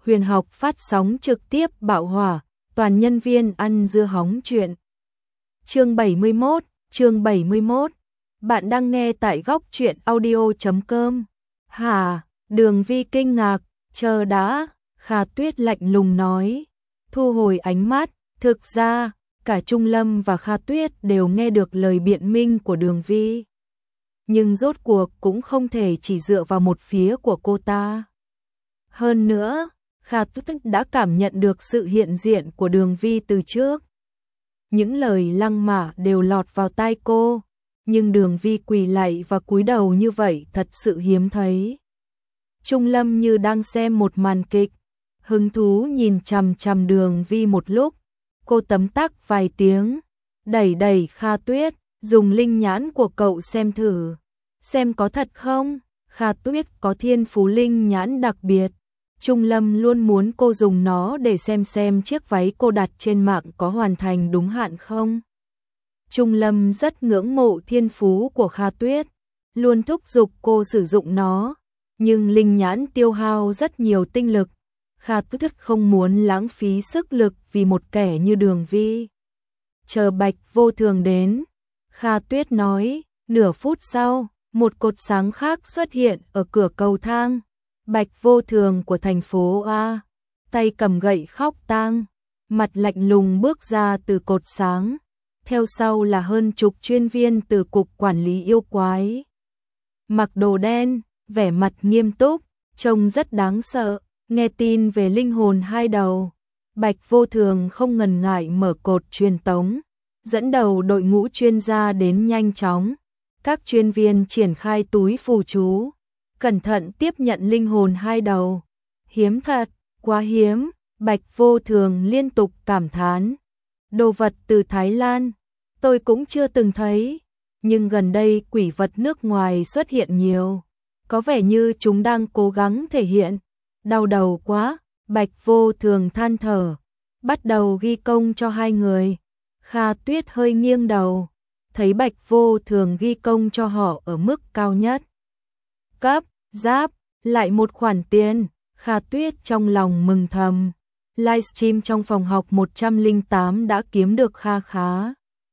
Huyền học phát sóng trực tiếp bạo hỏa, toàn nhân viên ăn dưa hóng chuyện. Chương 71. Bạn đang nghe tại góc truyện audio.com. Hả? Đường Vi kinh ngạc, chờ đã, Kha Tuyết lạnh lùng nói. Thu hồi ánh mắt, thực ra, cả Trung Lâm và Kha Tuyết đều nghe được lời biện minh của Đường Vi. Nhưng rốt cuộc cũng không thể chỉ dựa vào một phía của cô ta. Hơn nữa, Kha Tuyết đã cảm nhận được sự hiện diện của Đường Vi từ trước. Những lời lăng mạ đều lọt vào tai cô, nhưng Đường Vi quỳ lạy và cúi đầu như vậy thật sự hiếm thấy. Trung Lâm như đang xem một màn kịch, hứng thú nhìn chằm chằm Đường Vi một lúc, cô tấm tắc vài tiếng, đẩy Kha Tuyết, dùng linh nhãn của cậu xem thử, xem có thật không? Kha Tuyết có thiên phú linh nhãn đặc biệt. Trung Lâm luôn muốn cô dùng nó để xem chiếc váy cô đặt trên mạng có hoàn thành đúng hạn không. Trung Lâm rất ngưỡng mộ thiên phú của Kha Tuyết, luôn thúc giục cô sử dụng nó, nhưng linh nhãn tiêu hao rất nhiều tinh lực. Kha Tuyết không muốn lãng phí sức lực vì một kẻ như Đường Vi. Chờ Bạch Vô Thường đến, Kha Tuyết nói, nửa phút sau, một cột sáng khác xuất hiện ở cửa cầu thang. Bạch Vô Thường của thành phố A, tay cầm gậy khóc tang, mặt lạnh lùng bước ra từ cột sáng, theo sau là hơn chục chuyên viên từ cục quản lý yêu quái. Mặc đồ đen, vẻ mặt nghiêm túc, trông rất đáng sợ, nghe tin về linh hồn hai đầu. Bạch Vô Thường không ngần ngại mở cột truyền tống, dẫn đầu đội ngũ chuyên gia đến nhanh chóng. Các chuyên viên triển khai túi phù chú, cẩn thận tiếp nhận linh hồn hai đầu. Hiếm thật, quá hiếm, Bạch Vô Thường liên tục cảm thán. Đồ vật từ Thái Lan, tôi cũng chưa từng thấy, nhưng gần đây quỷ vật nước ngoài xuất hiện nhiều. Có vẻ như chúng đang cố gắng thể hiện. Đau đầu quá, Bạch Vô Thường than thở, bắt đầu ghi công cho hai người. Kha Tuyết hơi nghiêng đầu, thấy Bạch Vô Thường ghi công cho họ ở mức cao nhất. Cấp, giáp, lại một khoản tiền, Kha Tuyết trong lòng mừng thầm. Livestream trong phòng học 108 đã kiếm được kha khá.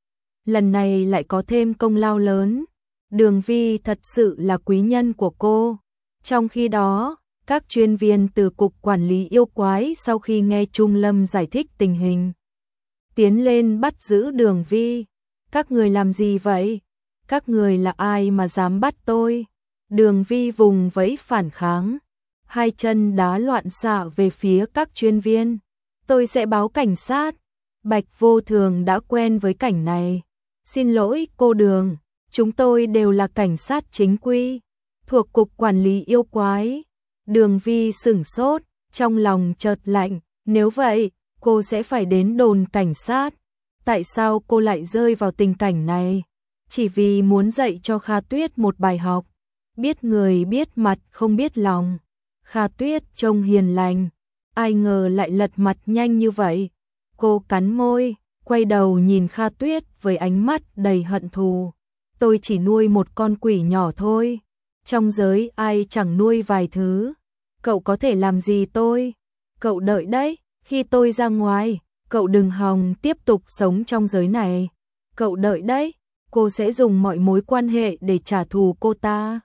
Lần này lại có thêm công lao lớn. Đường Vi thật sự là quý nhân của cô. Trong khi đó, các chuyên viên từ cục quản lý yêu quái sau khi nghe Trung Lâm giải thích tình hình, tiến lên bắt giữ Đường Vi. Các người làm gì vậy? Các người là ai mà dám bắt tôi? Đường Vi vùng vẫy phản kháng, hai chân đá loạn xạ về phía các chuyên viên. Tôi sẽ báo cảnh sát. Bạch Vô Thường đã quen với cảnh này. Xin lỗi cô Đường, chúng tôi đều là cảnh sát chính quy, thuộc cục quản lý yêu quái. Đường Vi sửng sốt, trong lòng chợt lạnh, nếu vậy, cô sẽ phải đến đồn cảnh sát. Tại sao cô lại rơi vào tình cảnh này? Chỉ vì muốn dạy cho Kha Tuyết một bài học. Biết người biết mặt không biết lòng. Kha Tuyết trông hiền lành, ai ngờ lại lật mặt nhanh như vậy. Cô cắn môi, quay đầu nhìn Kha Tuyết với ánh mắt đầy hận thù. Tôi chỉ nuôi một con quỷ nhỏ thôi. Trong giới ai chẳng nuôi vài thứ. Cậu có thể làm gì tôi? Cậu đợi đấy, khi tôi ra ngoài, cậu đừng hòng tiếp tục sống trong giới này. Cậu đợi đấy, cô sẽ dùng mọi mối quan hệ để trả thù cô ta,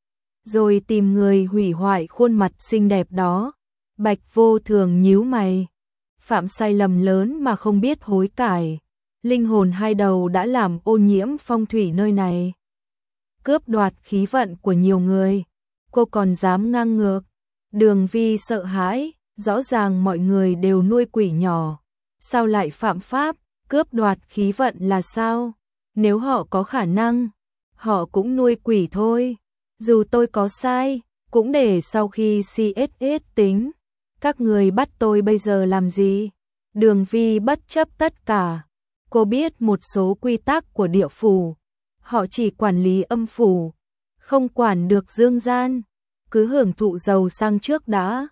rồi tìm người hủy hoại khuôn mặt xinh đẹp đó. Bạch Vô Thường nhíu mày, phạm sai lầm lớn mà không biết hối cải. Linh hồn hai đầu đã làm ô nhiễm phong thủy nơi này, cướp đoạt khí vận của nhiều người. Cô còn dám ngang ngược? Đường Vi sợ hãi, rõ ràng mọi người đều nuôi quỷ nhỏ, sao lại phạm pháp, cướp đoạt khí vận là sao? Nếu họ có khả năng, họ cũng nuôi quỷ thôi. Dù tôi có sai, cũng để sau khi CSS tính. Các người bắt tôi bây giờ làm gì? Đường Vi bất chấp tất cả. Cô biết một số quy tắc của địa phủ. Họ chỉ quản lý âm phủ, không quản được dương gian. Cứ hưởng thụ giàu sang trước đã,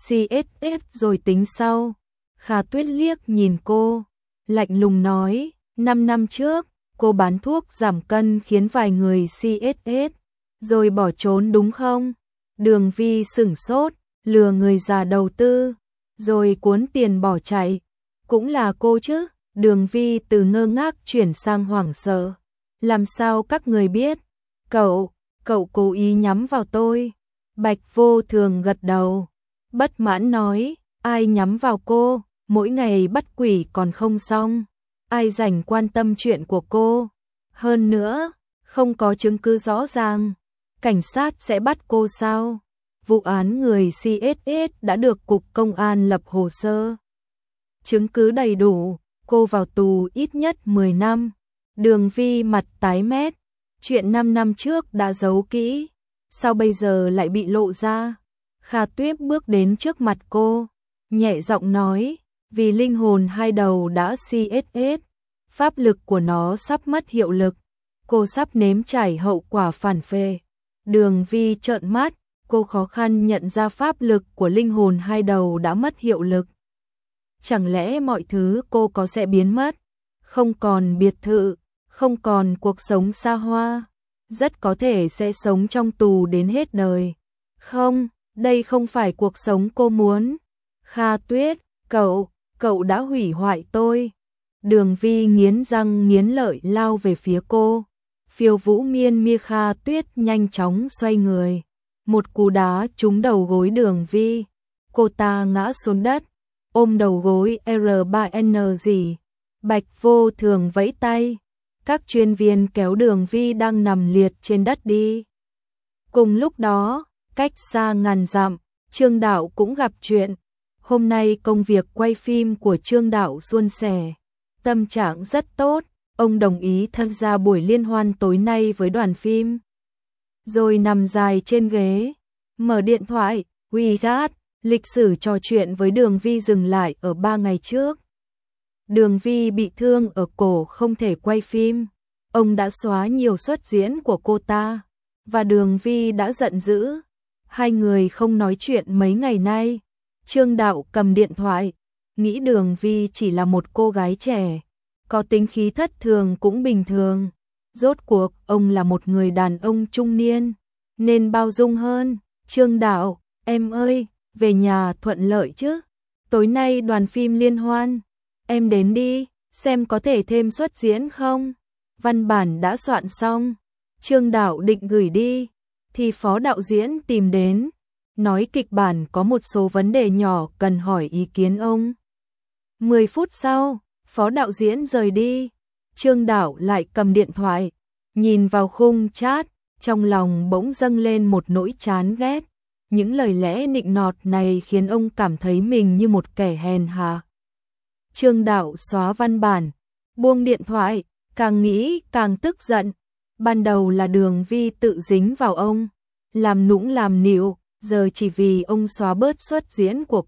CSS rồi tính sau. Kha Tuyết liếc nhìn cô, lạnh lùng nói, 5 năm trước, cô bán thuốc giảm cân khiến vài người CSS, rồi bỏ trốn đúng không? Đường Vi sửng sốt, lừa người già đầu tư, rồi cuốn tiền bỏ chạy. Cũng là cô chứ? Đường Vi từ ngơ ngác chuyển sang hoảng sợ. Làm sao các người biết? Cậu cố ý nhắm vào tôi. Bạch Vô Thường gật đầu, bất mãn nói, ai nhắm vào cô, mỗi ngày bắt quỷ còn không xong, ai rảnh quan tâm chuyện của cô. Hơn nữa, không có chứng cứ rõ ràng, cảnh sát sẽ bắt cô sao? Vụ án người CSS đã được Cục Công an lập hồ sơ. Chứng cứ đầy đủ, cô vào tù ít nhất 10 năm. Đường Vi mặt tái mét, chuyện 5 năm trước đã giấu kỹ, sao bây giờ lại bị lộ ra? Kha Tuyết bước đến trước mặt cô, nhẹ giọng nói, vì linh hồn hai đầu đã CSS, pháp lực của nó sắp mất hiệu lực, cô sắp nếm trải hậu quả phản phệ. Đường Vi trợn mắt, cô khó khăn nhận ra pháp lực của linh hồn hai đầu đã mất hiệu lực. Chẳng lẽ mọi thứ cô có sẽ biến mất? Không còn biệt thự, không còn cuộc sống xa hoa, rất có thể sẽ sống trong tù đến hết đời. Không, đây không phải cuộc sống cô muốn. Kha Tuyết, cậu đã hủy hoại tôi. Đường Vi nghiến răng nghiến lợi lao về phía cô. Phiêu Vũ Miên Mi Kha Tuyết nhanh chóng xoay người, một cú đá trúng đầu gối Đường Vi. Cô ta ngã xuống đất, ôm đầu gối R3N gì. Bạch Vô Thường vẫy tay, các chuyên viên kéo Đường Vi đang nằm liệt trên đất đi. Cùng lúc đó, cách xa ngàn dặm, Trương Đạo cũng gặp chuyện. Hôm nay công việc quay phim của Trương Đạo suôn sẻ, tâm trạng rất tốt, ông đồng ý tham gia buổi liên hoan tối nay với đoàn phim. Rồi nằm dài trên ghế, mở điện thoại, WeChat, lịch sử trò chuyện với Đường Vi dừng lại ở 3 ngày trước. Đường Vi bị thương ở cổ không thể quay phim, ông đã xóa nhiều suất diễn của cô ta, và Đường Vi đã giận dữ. Hai người không nói chuyện mấy ngày nay. Trương Đạo cầm điện thoại, nghĩ Đường Vi chỉ là một cô gái trẻ, có tính khí thất thường cũng bình thường. Rốt cuộc, ông là một người đàn ông trung niên, nên bao dung hơn. Trương Đạo, em ơi, về nhà thuận lợi chứ? Tối nay đoàn phim liên hoan, em đến đi, xem có thể thêm suất diễn không? Văn bản đã soạn xong, Trương Đạo định gửi đi, thì phó đạo diễn tìm đến, nói kịch bản có một số vấn đề nhỏ cần hỏi ý kiến ông. 10 phút sau, phó đạo diễn rời đi, Trương Đạo lại cầm điện thoại, nhìn vào khung chat, trong lòng bỗng dâng lên một nỗi chán ghét. Những lời lẽ nịnh nọt này khiến ông cảm thấy mình như một kẻ hèn hạ. Trương Đạo xóa văn bản, buông điện thoại, càng nghĩ càng tức giận. Ban đầu là Đường Vi tự dính vào ông, làm nũng làm nịu, giờ chỉ vì ông xóa bớt suất diễn của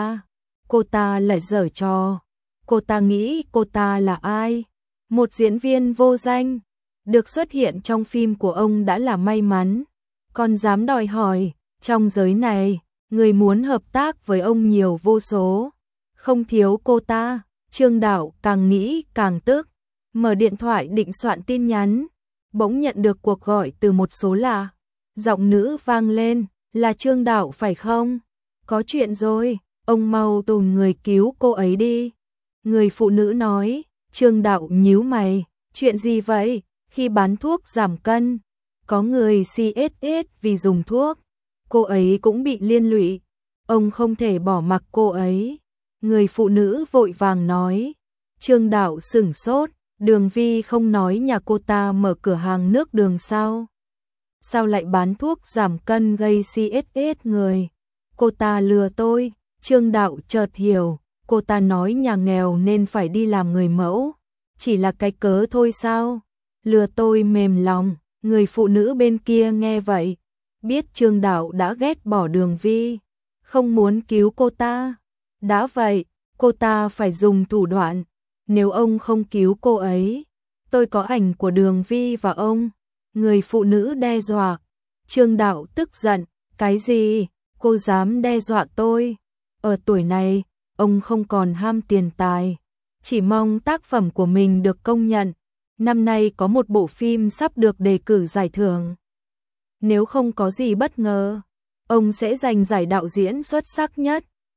cô ta lại giở trò. Cô ta nghĩ cô ta là ai? Một diễn viên vô danh, được xuất hiện trong phim của ông đã là may mắn, còn dám đòi hỏi. Trong giới này, người muốn hợp tác với ông nhiều vô số, không thiếu cô ta. Trương Đạo càng nghĩ càng tức, mở điện thoại định soạn tin nhắn, bỗng nhận được cuộc gọi từ một số lạ. Giọng nữ vang lên, là Trương Đạo phải không? Có chuyện rồi, ông mau tìm người cứu cô ấy đi. Người phụ nữ nói. Trương Đạo nhíu mày, chuyện gì vậy? Khi bán thuốc giảm cân, có người CSS vì dùng thuốc, cô ấy cũng bị liên lụy, ông không thể bỏ mặc cô ấy. Người phụ nữ vội vàng nói. Trương Đạo sửng sốt, Đường Vi không nói nhà cô ta mở cửa hàng nước đường sao? Sao lại bán thuốc giảm cân gây CSS người? Cô ta lừa tôi. Trương Đạo chợt hiểu, cô ta nói nhà nghèo nên phải đi làm người mẫu, chỉ là cái cớ thôi sao? Lừa tôi mềm lòng. Người phụ nữ bên kia nghe vậy, biết Trương Đạo đã ghét bỏ Đường Vi, không muốn cứu cô ta. Đã vậy, cô ta phải dùng thủ đoạn, nếu ông không cứu cô ấy, tôi có ảnh của Đường Vi và ông. Người phụ nữ đe dọa. Trương Đạo tức giận, cái gì? Cô dám đe dọa tôi? Ở tuổi này, ông không còn ham tiền tài, chỉ mong tác phẩm của mình được công nhận. Năm nay có một bộ phim sắp được đề cử giải thưởng. Nếu không có gì bất ngờ, ông sẽ giành giải đạo diễn xuất sắc nhất.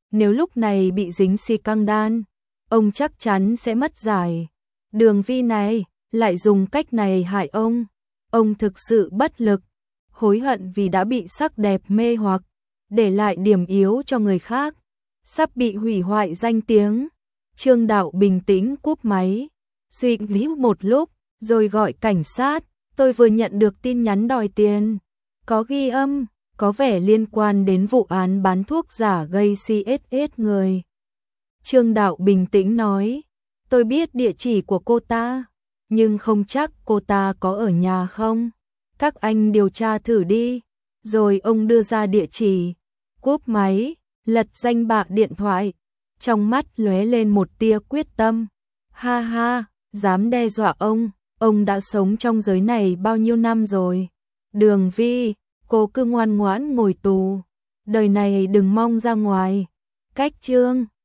nếu lúc này bị dính xi căng đan, ông chắc chắn sẽ mất giải. Đường Vi này lại dùng cách này hại ông thực sự bất lực, hối hận vì đã bị sắc đẹp mê hoặc, để lại điểm yếu cho người khác, sắp bị hủy hoại danh tiếng. Trương Đạo bình tĩnh cúp máy, suy nghĩ một lúc, rồi gọi cảnh sát. Tôi vừa nhận được tin nhắn đòi tiền, có ghi âm, có vẻ liên quan đến vụ án bán thuốc giả gây CSS người. Trương Đạo bình tĩnh nói, tôi biết địa chỉ của cô ta, nhưng không chắc cô ta có ở nhà không. Các anh điều tra thử đi. Rồi ông đưa ra địa chỉ, cúp máy, lật danh bạ điện thoại, trong mắt lóe lên một tia quyết tâm. Ha ha, dám đe dọa ông đã sống trong giới này bao nhiêu năm rồi. Đường Vi, cô cứ ngoan ngoãn ngồi tù, đời này đừng mong ra ngoài. Cách Trương